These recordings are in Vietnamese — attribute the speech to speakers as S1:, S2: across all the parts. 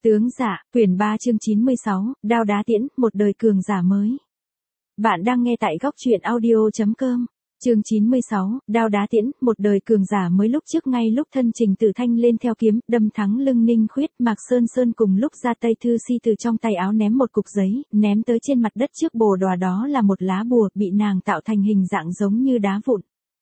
S1: Tướng giả, quyển 3 chương 96, Đao đá tiễn, một đời cường giả mới. Bạn đang nghe tại góc truyện audio.com. Chương 96, Đao đá tiễn, một đời cường giả mới. Lúc trước ngay lúc thân Trình Tử Thanh lên theo kiếm, đâm thắng lưng Ninh Khuyết, Mạc Sơn Sơn cùng lúc ra tay Thư Si từ trong tay áo ném một cục giấy, ném tới trên mặt đất trước bồ đòa, đó là một lá bùa, bị nàng tạo thành hình dạng giống như đá vụn.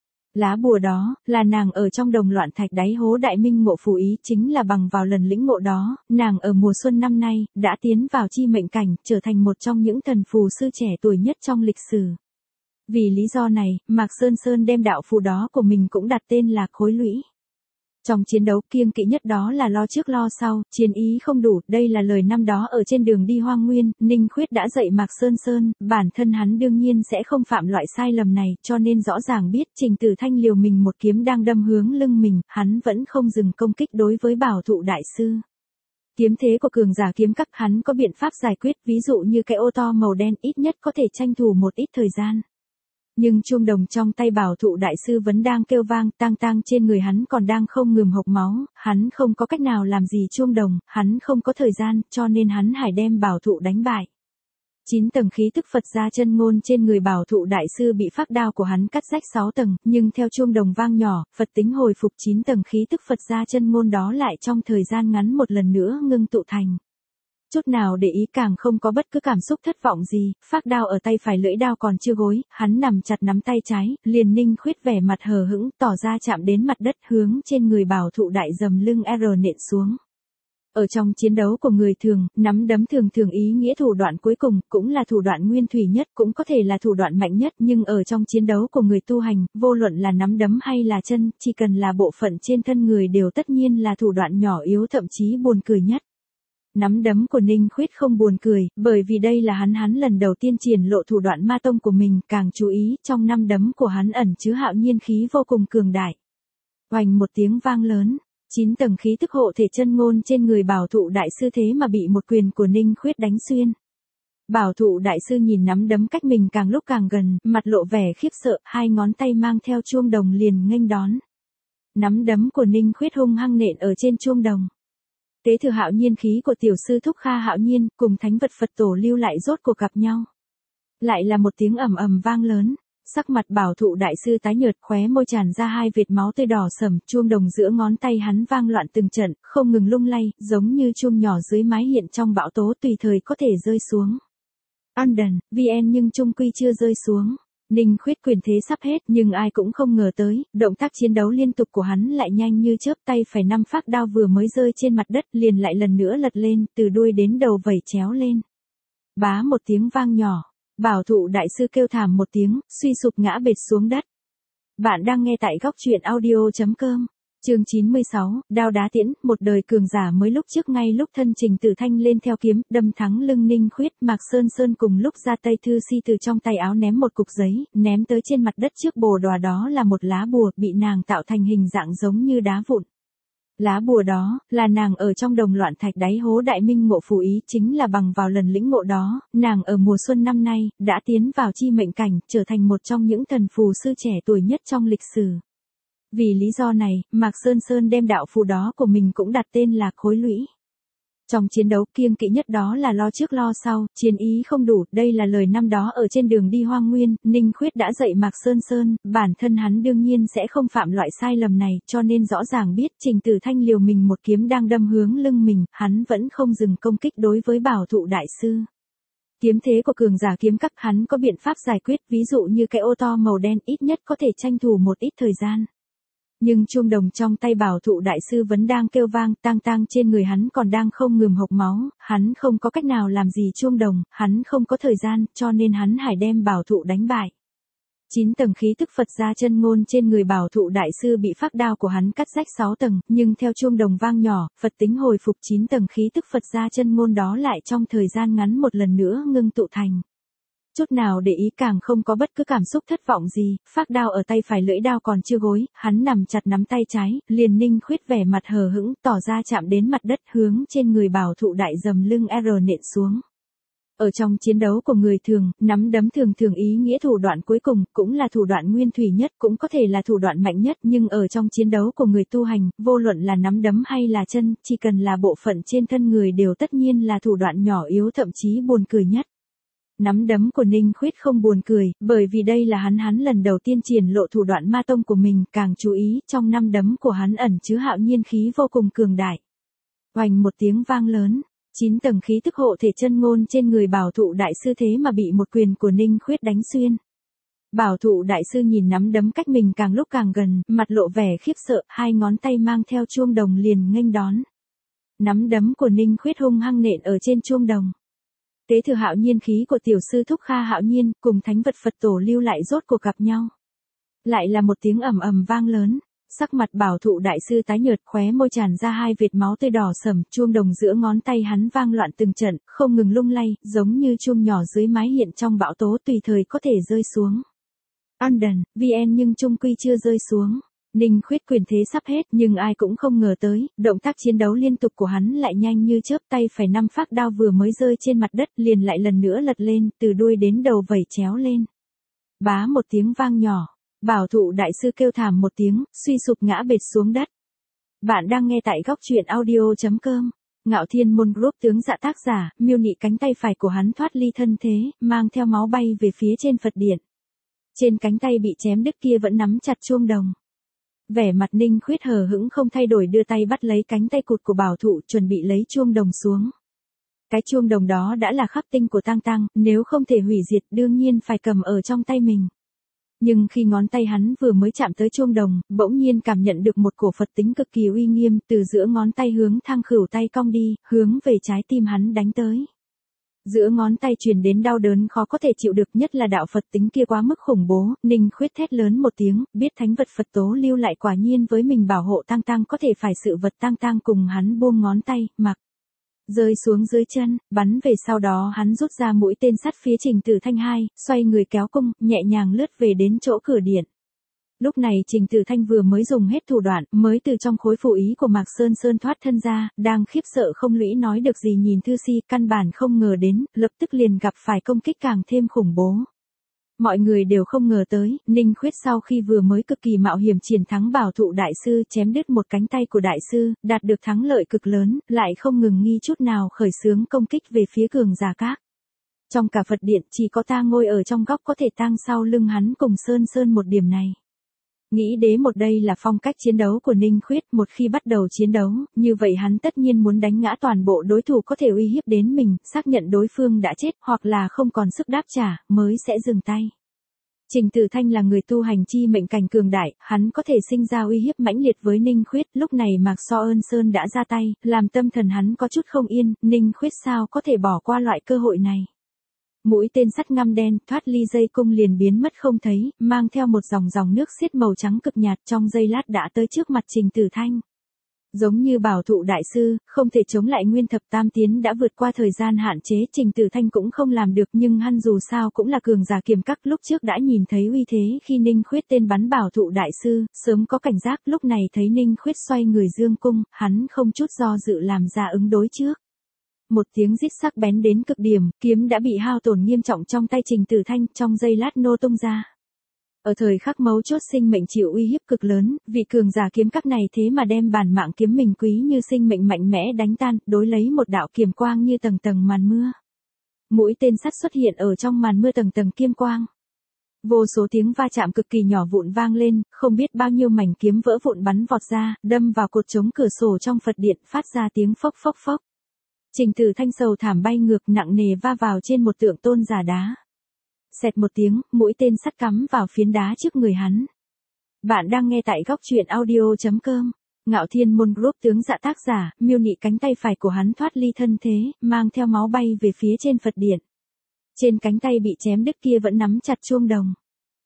S1: Lá bùa đó, là nàng ở trong đồng loạn thạch đáy hố đại minh ngộ phù ý, chính là bằng vào lần lĩnh ngộ đó, nàng ở mùa xuân năm nay, đã tiến vào chi mệnh cảnh, trở thành một trong những thần phù sư trẻ tuổi nhất trong lịch sử. Vì lý do này, Mạc Sơn Sơn đem đạo phù đó của mình cũng đặt tên là Khối Lũy. Trong chiến đấu, kiêng kỵ nhất đó là lo trước lo sau, chiến ý không đủ, đây là lời năm đó ở trên đường đi Hoang Nguyên, Ninh Khuyết đã dạy Mạc Sơn Sơn, bản thân hắn đương nhiên sẽ không phạm loại sai lầm này, cho nên rõ ràng biết Trình Tử Thanh liều mình một kiếm đang đâm hướng lưng mình, hắn vẫn không dừng công kích đối với Bảo Thụ đại sư. Kiếm thế của cường giả kiếm các, hắn có biện pháp giải quyết, ví dụ như cái ô to màu đen ít nhất có thể tranh thủ một ít thời gian. Nhưng chuông đồng trong tay Bảo Thụ đại sư vẫn đang kêu vang, tang tang trên người hắn còn đang không ngừng hộc máu, hắn không có cách nào làm gì chuông đồng, hắn không có thời gian, cho nên hắn phải đem Bảo Thụ đánh bại. 9 tầng khí tức Phật gia chân ngôn trên người Bảo Thụ đại sư bị phác đao của hắn cắt rách 6 tầng, nhưng theo chuông đồng vang nhỏ, Phật tính hồi phục 9 tầng khí tức Phật gia chân ngôn đó lại trong thời gian ngắn một lần nữa ngưng tụ thành. Chút nào để ý, càng không có bất cứ cảm xúc thất vọng gì, phác đao ở tay phải, lưỡi đao còn chưa gối, hắn nằm chặt nắm tay trái, liền Ninh Khuyết vẻ mặt hờ hững, tỏ ra chạm đến mặt đất, hướng trên người Bảo Thụ đại dầm lưng R nện xuống. Ở trong chiến đấu của người thường, nắm đấm thường ý nghĩa thủ đoạn cuối cùng, cũng là thủ đoạn nguyên thủy nhất, cũng có thể là thủ đoạn mạnh nhất, nhưng ở trong chiến đấu của người tu hành, vô luận là nắm đấm hay là chân, chỉ cần là bộ phận trên thân người đều tất nhiên là thủ đoạn nhỏ yếu, thậm chí buồn cười nhất. Nắm đấm của Ninh Khuyết không buồn cười, bởi vì đây là hắn lần đầu tiên triển lộ thủ đoạn ma tông của mình, càng chú ý, trong năm đấm của hắn ẩn chứa hạo nhiên khí vô cùng cường đại. Oành một tiếng vang lớn, 9 tầng khí tức hộ thể chân ngôn trên người Bảo Thụ đại sư thế mà bị một quyền của Ninh Khuyết đánh xuyên. Bảo Thụ đại sư nhìn nắm đấm cách mình càng lúc càng gần, mặt lộ vẻ khiếp sợ, hai ngón tay mang theo chuông đồng liền nghênh đón. Nắm đấm của Ninh Khuyết hung hăng nện ở trên chuông đồng. Tế thừa hạo nhiên khí của tiểu sư thúc Kha Hạo Nhiên, cùng thánh vật Phật tổ lưu lại rốt cuộc gặp nhau. Lại là một tiếng ầm ầm vang lớn, sắc mặt Bảo Thụ đại sư tái nhợt, khóe môi tràn ra hai vệt máu tươi đỏ sẫm, chuông đồng giữa ngón tay hắn vang loạn từng trận, không ngừng lung lay, giống như chuông nhỏ dưới mái hiện trong bão tố tùy thời có thể rơi xuống. London, VN nhưng chung quy chưa rơi xuống. Ninh Khuyết quyền thế sắp hết, nhưng ai cũng không ngờ tới, động tác chiến đấu liên tục của hắn lại nhanh như chớp, tay phải 5 phác đao vừa mới rơi trên mặt đất, liền lại lần nữa lật lên, từ đuôi đến đầu vẩy chéo lên. Bá một tiếng vang nhỏ, Bảo Thụ đại sư kêu thảm một tiếng, suy sụp ngã bệt xuống đất. Bạn đang nghe tại góc truyện audio.com. Chương 96, Đao đá tiễn, một đời cường giả mới. Lúc trước ngay lúc thân Trình Tử Thanh lên theo kiếm, đâm thắng lưng Ninh Khuyết, Mạc Sơn Sơn cùng lúc ra tay Thư Si từ trong tay áo ném một cục giấy, ném tới trên mặt đất trước bồ đòa, đó là một lá bùa, bị nàng tạo thành hình dạng giống như đá vụn. Lá bùa đó, là nàng ở trong đồng loạn thạch đáy hố đại minh ngộ phù ý, chính là bằng vào lần lĩnh ngộ đó, nàng ở mùa xuân năm nay, đã tiến vào chi mệnh cảnh, trở thành một trong những thần phù sư trẻ tuổi nhất trong lịch sử. Vì lý do này, Mạc Sơn Sơn đem đạo phù đó của mình cũng đặt tên là Khối Lũy. Trong chiến đấu, kiêng kỵ nhất đó là lo trước lo sau, chiến ý không đủ, đây là lời năm đó ở trên đường đi Hoang Nguyên, Ninh Khuyết đã dạy Mạc Sơn Sơn, bản thân hắn đương nhiên sẽ không phạm loại sai lầm này, cho nên rõ ràng biết Trình Tử Thanh liều mình một kiếm đang đâm hướng lưng mình, hắn vẫn không dừng công kích đối với Bảo Thụ đại sư. Kiếm thế của cường giả kiếm các, hắn có biện pháp giải quyết, ví dụ như cái ô to màu đen ít nhất có thể tranh thủ một ít thời gian. Nhưng chuông đồng trong tay Bảo Thụ đại sư vẫn đang kêu vang, tang tang trên người hắn còn đang không ngừng hộc máu, hắn không có cách nào làm gì chuông đồng, hắn không có thời gian, cho nên hắn phải đem Bảo Thụ đánh bại. 9 tầng khí tức Phật gia chân ngôn trên người Bảo Thụ đại sư bị phác đao của hắn cắt rách 6 tầng, nhưng theo chuông đồng vang nhỏ, Phật tính hồi phục 9 tầng khí tức Phật gia chân ngôn đó lại trong thời gian ngắn một lần nữa ngưng tụ thành. Chút nào để ý, càng không có bất cứ cảm xúc thất vọng gì, phác đao ở tay phải, lưỡi đao còn chưa gối, hắn nằm chặt nắm tay trái, liền Ninh Khuyết vẻ mặt hờ hững, tỏ ra chạm đến mặt đất, hướng trên người Bảo Thụ đại dầm lưng R nện xuống. Ở trong chiến đấu của người thường, nắm đấm thường thường ý nghĩa thủ đoạn cuối cùng, cũng là thủ đoạn nguyên thủy nhất, cũng có thể là thủ đoạn mạnh nhất, nhưng ở trong chiến đấu của người tu hành, vô luận là nắm đấm hay là chân, chỉ cần là bộ phận trên thân người đều tất nhiên là thủ đoạn nhỏ yếu thậm chí buồn cười nhất. Nắm đấm của Ninh Khuyết không buồn cười, bởi vì đây là hắn lần đầu tiên triển lộ thủ đoạn ma tông của mình, càng chú ý, trong năm đấm của hắn ẩn chứa hạo nhiên khí vô cùng cường đại. Oành một tiếng vang lớn. 9 tầng khí tức hộ thể chân ngôn trên người bảo thụ đại sư thế mà bị một quyền của Ninh Khuyết đánh xuyên. Bảo thụ đại sư nhìn nắm đấm cách mình càng lúc càng gần, mặt lộ vẻ khiếp sợ, hai ngón tay mang theo chuông đồng liền nghênh đón. Nắm đấm của Ninh Khuyết hung hăng nện ở trên chuông đồng. Tế thừa hạo nhiên khí của tiểu sư thúc Kha Hạo Nhiên, cùng thánh vật Phật tổ lưu lại rốt cuộc gặp nhau. Lại là một tiếng ầm ầm vang lớn. Sắc mặt bảo thụ đại sư tái nhợt, khóe môi tràn ra hai vệt máu tươi đỏ sẫm, chuông đồng giữa ngón tay hắn vang loạn từng trận, không ngừng lung lay, giống như chuông nhỏ dưới mái hiện trong bão tố tùy thời có thể rơi xuống. London, VN nhưng chung quy chưa rơi xuống. Ninh Khuyết quyền thế sắp hết, nhưng ai cũng không ngờ tới, động tác chiến đấu liên tục của hắn lại nhanh như chớp, tay phải 5 phác đao vừa mới rơi trên mặt đất liền lại lần nữa lật lên, từ đuôi đến đầu vẩy chéo lên. Bá một tiếng vang nhỏ. Bảo thụ đại sư kêu thảm một tiếng, suy sụp ngã bệt xuống đất. Bạn đang nghe tại góc truyện audio.com. Ngạo Thiên Môn Group tướng dạ tác giả, miêu nị cánh tay phải của hắn thoát ly thân thế, mang theo máu bay về phía trên Phật điện. Trên cánh tay bị chém đứt kia vẫn nắm chặt chuông đồng. Vẻ mặt Ninh Khuyết hờ hững không thay đổi, đưa tay bắt lấy cánh tay cụt của bảo thụ, chuẩn bị lấy chuông đồng xuống. Cái chuông đồng đó đã là khắc tinh của Tang Tăng, nếu không thể hủy diệt đương nhiên phải cầm ở trong tay mình. Nhưng khi ngón tay hắn vừa mới chạm tới chuông đồng, bỗng nhiên cảm nhận được một cổ Phật tính cực kỳ uy nghiêm, từ giữa ngón tay hướng thang khửu tay cong đi, hướng về trái tim hắn đánh tới. Giữa ngón tay truyền đến đau đớn khó có thể chịu được, nhất là đạo Phật tính kia quá mức khủng bố. Ninh Khuyết thét lớn một tiếng, biết thánh vật Phật tố lưu lại quả nhiên với mình bảo hộ Tang Tăng, có thể phải sự vật Tang Tăng cùng hắn buông ngón tay, mặc. Rơi xuống dưới chân, bắn về, sau đó hắn rút ra mũi tên sắt phía Trình Tử Thanh 2, xoay người kéo cung, nhẹ nhàng lướt về đến chỗ cửa điện. Lúc này Trình Tử Thanh vừa mới dùng hết thủ đoạn, mới từ trong khối phủ ý của Mạc Sơn Sơn thoát thân ra, đang khiếp sợ không lũy nói được gì nhìn Thư Si, căn bản không ngờ đến, lập tức liền gặp phải công kích càng thêm khủng bố. Mọi người đều không ngờ tới, Ninh Khuyết sau khi vừa mới cực kỳ mạo hiểm chiến thắng bảo thụ đại sư, chém đứt một cánh tay của đại sư, đạt được thắng lợi cực lớn, lại không ngừng nghi chút nào khởi xướng công kích về phía cường giả các. Trong cả Phật điện chỉ có ta ngồi ở trong góc có thể tang sau lưng hắn cùng Sơn Sơn một điểm này. Nghĩ đến một đây là phong cách chiến đấu của Ninh Khuyết, một khi bắt đầu chiến đấu, như vậy hắn tất nhiên muốn đánh ngã toàn bộ đối thủ có thể uy hiếp đến mình, xác nhận đối phương đã chết hoặc là không còn sức đáp trả, mới sẽ dừng tay. Trình Tử Thanh là người tu hành chi mệnh cảnh cường đại, hắn có thể sinh ra uy hiếp mãnh liệt với Ninh Khuyết, lúc này Mạc So Ơn Sơn đã ra tay, làm tâm thần hắn có chút không yên, Ninh Khuyết sao có thể bỏ qua loại cơ hội này. Mũi tên sắt ngăm đen thoát ly dây cung liền biến mất không thấy, mang theo một dòng dòng nước xiết màu trắng cực nhạt, trong giây lát đã tới trước mặt Trình Tử Thanh. Giống như bảo thụ đại sư, không thể chống lại nguyên thập tam tiến đã vượt qua thời gian hạn chế, Trình Tử Thanh cũng không làm được, nhưng hắn dù sao cũng là cường giả kiềm các, lúc trước đã nhìn thấy uy thế khi Ninh Khuyết tên bắn bảo thụ đại sư, sớm có cảnh giác, lúc này thấy Ninh Khuyết xoay người dương cung, hắn không chút do dự làm ra ứng đối trước. Một tiếng rít sắc bén đến cực điểm, kiếm đã bị hao tổn nghiêm trọng trong tay Trình Tử Thanh, trong giây lát nô tung ra. Ở thời khắc mấu chốt sinh mệnh chịu uy hiếp cực lớn, vị cường giả kiếm các này thế mà đem bản mạng kiếm mình quý như sinh mệnh mạnh mẽ đánh tan, đối lấy một đạo kiềm quang như tầng tầng màn mưa. Mũi tên sắt xuất hiện ở trong màn mưa tầng tầng kim quang. Vô số tiếng va chạm cực kỳ nhỏ vụn vang lên, không biết bao nhiêu mảnh kiếm vỡ vụn bắn vọt ra, đâm vào cột chống cửa sổ trong Phật điện, phát ra tiếng phốc phốc phốc. Trình Tử Thanh sầu thảm bay ngược nặng nề va vào trên một tượng tôn giả đá. Xẹt một tiếng, mũi tên sắt cắm vào phiến đá trước người hắn. Bạn đang nghe tại góc truyện audio.com. Ngạo Thiên Môn Group tướng dạ tác giả, miêu nị cánh tay phải của hắn thoát ly thân thế, mang theo máu bay về phía trên Phật điện. Trên cánh tay bị chém đứt kia vẫn nắm chặt chuông đồng.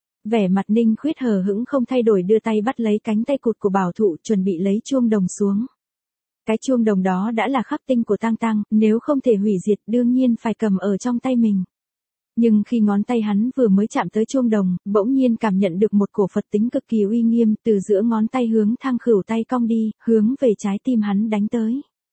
S1: Vẻ mặt Ninh Khuyết hờ hững không thay đổi, đưa tay bắt lấy cánh tay cụt của bảo thụ, chuẩn bị lấy chuông đồng xuống. Cái chuông đồng đó đã là khắc tinh của Tang Tăng, nếu không thể hủy diệt đương nhiên phải cầm ở trong tay mình. Nhưng khi ngón tay hắn vừa mới chạm tới chuông đồng, bỗng nhiên cảm nhận được một cổ Phật tính cực kỳ uy nghiêm, từ giữa ngón tay hướng thang khửu tay cong đi, hướng về trái tim hắn đánh tới.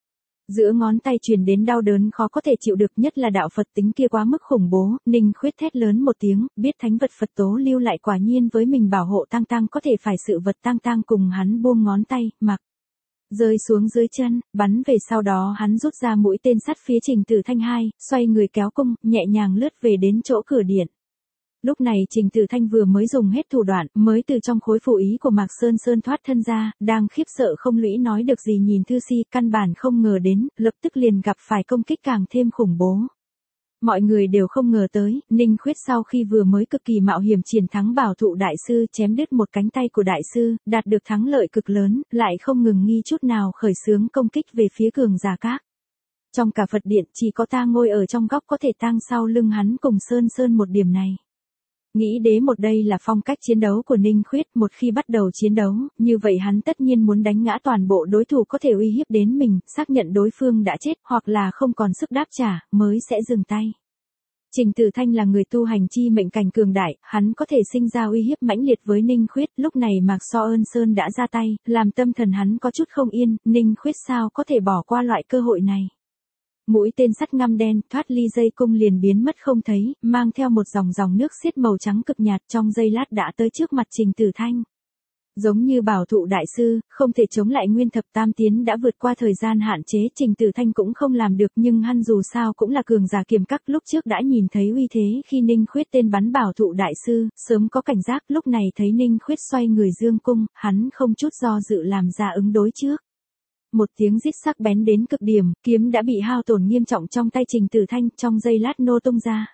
S1: Giữa ngón tay truyền đến đau đớn khó có thể chịu được, nhất là đạo Phật tính kia quá mức khủng bố, Ninh Khuyết thét lớn một tiếng, biết thánh vật Phật tố lưu lại quả nhiên với mình bảo hộ tang tang có thể phải sự vật tang tang cùng hắn buông ngón tay, mặc rơi xuống dưới chân, bắn về sau đó hắn rút ra mũi tên sắt phía Trình Tử Thanh hai, xoay người kéo cung, nhẹ nhàng lướt về đến chỗ cửa điện. Lúc này Trình Tử Thanh vừa mới dùng hết thủ đoạn, mới từ trong khối phủ ý của Mạc Sơn Sơn thoát thân ra, đang khiếp sợ không lũy nói được gì nhìn Thư Si, căn bản không ngờ đến, lập tức liền gặp phải công kích càng thêm khủng bố. Mọi người đều không ngờ tới, Ninh Khuyết sau khi vừa mới cực kỳ mạo hiểm chiến thắng Bảo Thụ Đại Sư, chém đứt một cánh tay của Đại Sư, đạt được thắng lợi cực lớn, lại không ngừng nghi chút nào khởi xướng công kích về phía cường giả các. Trong cả Phật điện chỉ có ta ngồi ở trong góc có thể tang sau lưng hắn cùng Sơn Sơn một điểm này. Nghĩ đến một đây là phong cách chiến đấu của Ninh Khuyết, một khi bắt đầu chiến đấu, như vậy hắn tất nhiên muốn đánh ngã toàn bộ đối thủ có thể uy hiếp đến mình, xác nhận đối phương đã chết hoặc là không còn sức đáp trả, mới sẽ dừng tay. Trình Tử Thanh là người tu hành chi mệnh cảnh cường đại, hắn có thể sinh ra uy hiếp mãnh liệt với Ninh Khuyết, lúc này Mạc So Ơn Sơn đã ra tay, làm tâm thần hắn có chút không yên, Ninh Khuyết sao có thể bỏ qua loại cơ hội này. Mũi tên sắt ngăm đen thoát ly dây cung liền biến mất không thấy, mang theo một dòng dòng nước xiết màu trắng cực nhạt, trong giây lát đã tới trước mặt Trình Tử Thanh. Giống như Bảo Thụ Đại Sư, không thể chống lại Nguyên Thập Tam Tiến đã vượt qua thời gian hạn chế, Trình Tử Thanh cũng không làm được, nhưng hắn dù sao cũng là cường giả kiềm các, lúc trước đã nhìn thấy uy thế khi Ninh Khuyết tên bắn Bảo Thụ Đại Sư, sớm có cảnh giác, lúc này thấy Ninh Khuyết xoay người dương cung, hắn không chút do dự làm ra ứng đối trước. Một tiếng rít sắc bén đến cực điểm, kiếm đã bị hao tổn nghiêm trọng trong tay Trình Tử Thanh, trong giây lát nô tung ra.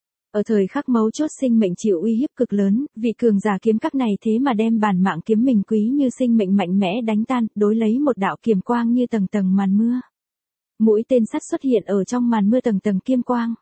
S1: Ở thời khắc mấu chốt sinh mệnh chịu uy hiếp cực lớn, vị cường giả kiếm các này thế mà đem bản mạng kiếm mình quý như sinh mệnh mạnh mẽ đánh tan, đối lấy một đạo kiềm quang như tầng tầng màn mưa. Mũi tên sắt xuất hiện ở trong màn mưa tầng tầng kiêm quang.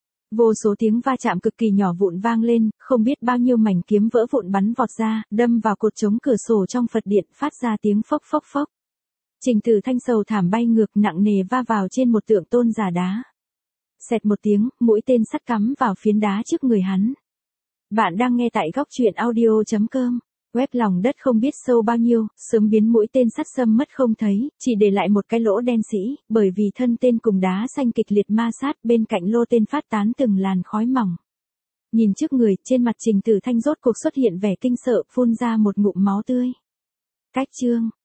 S1: Vô số tiếng va chạm cực kỳ nhỏ vụn vang lên, không biết bao nhiêu mảnh kiếm vỡ vụn bắn vọt ra, đâm vào cột chống cửa sổ trong Phật điện, phát ra tiếng phốc phốc phốc. Trình Tử Thanh sầu thảm bay ngược nặng nề va vào trên một tượng tôn giả đá. Xẹt một tiếng, mũi tên sắt cắm vào phiến đá trước người hắn. Bạn đang nghe tại góc truyện audio.com. Web lòng đất không biết sâu bao nhiêu, sớm biến mũi tên sắt xâm mất không thấy, chỉ để lại một cái lỗ đen sĩ, bởi vì thân tên cùng đá xanh kịch liệt ma sát, bên cạnh lô tên phát tán từng làn khói mỏng. Nhìn trước người, trên mặt Trình Tử Thanh rốt cuộc xuất hiện vẻ kinh sợ, phun ra một ngụm máu tươi. Cách chương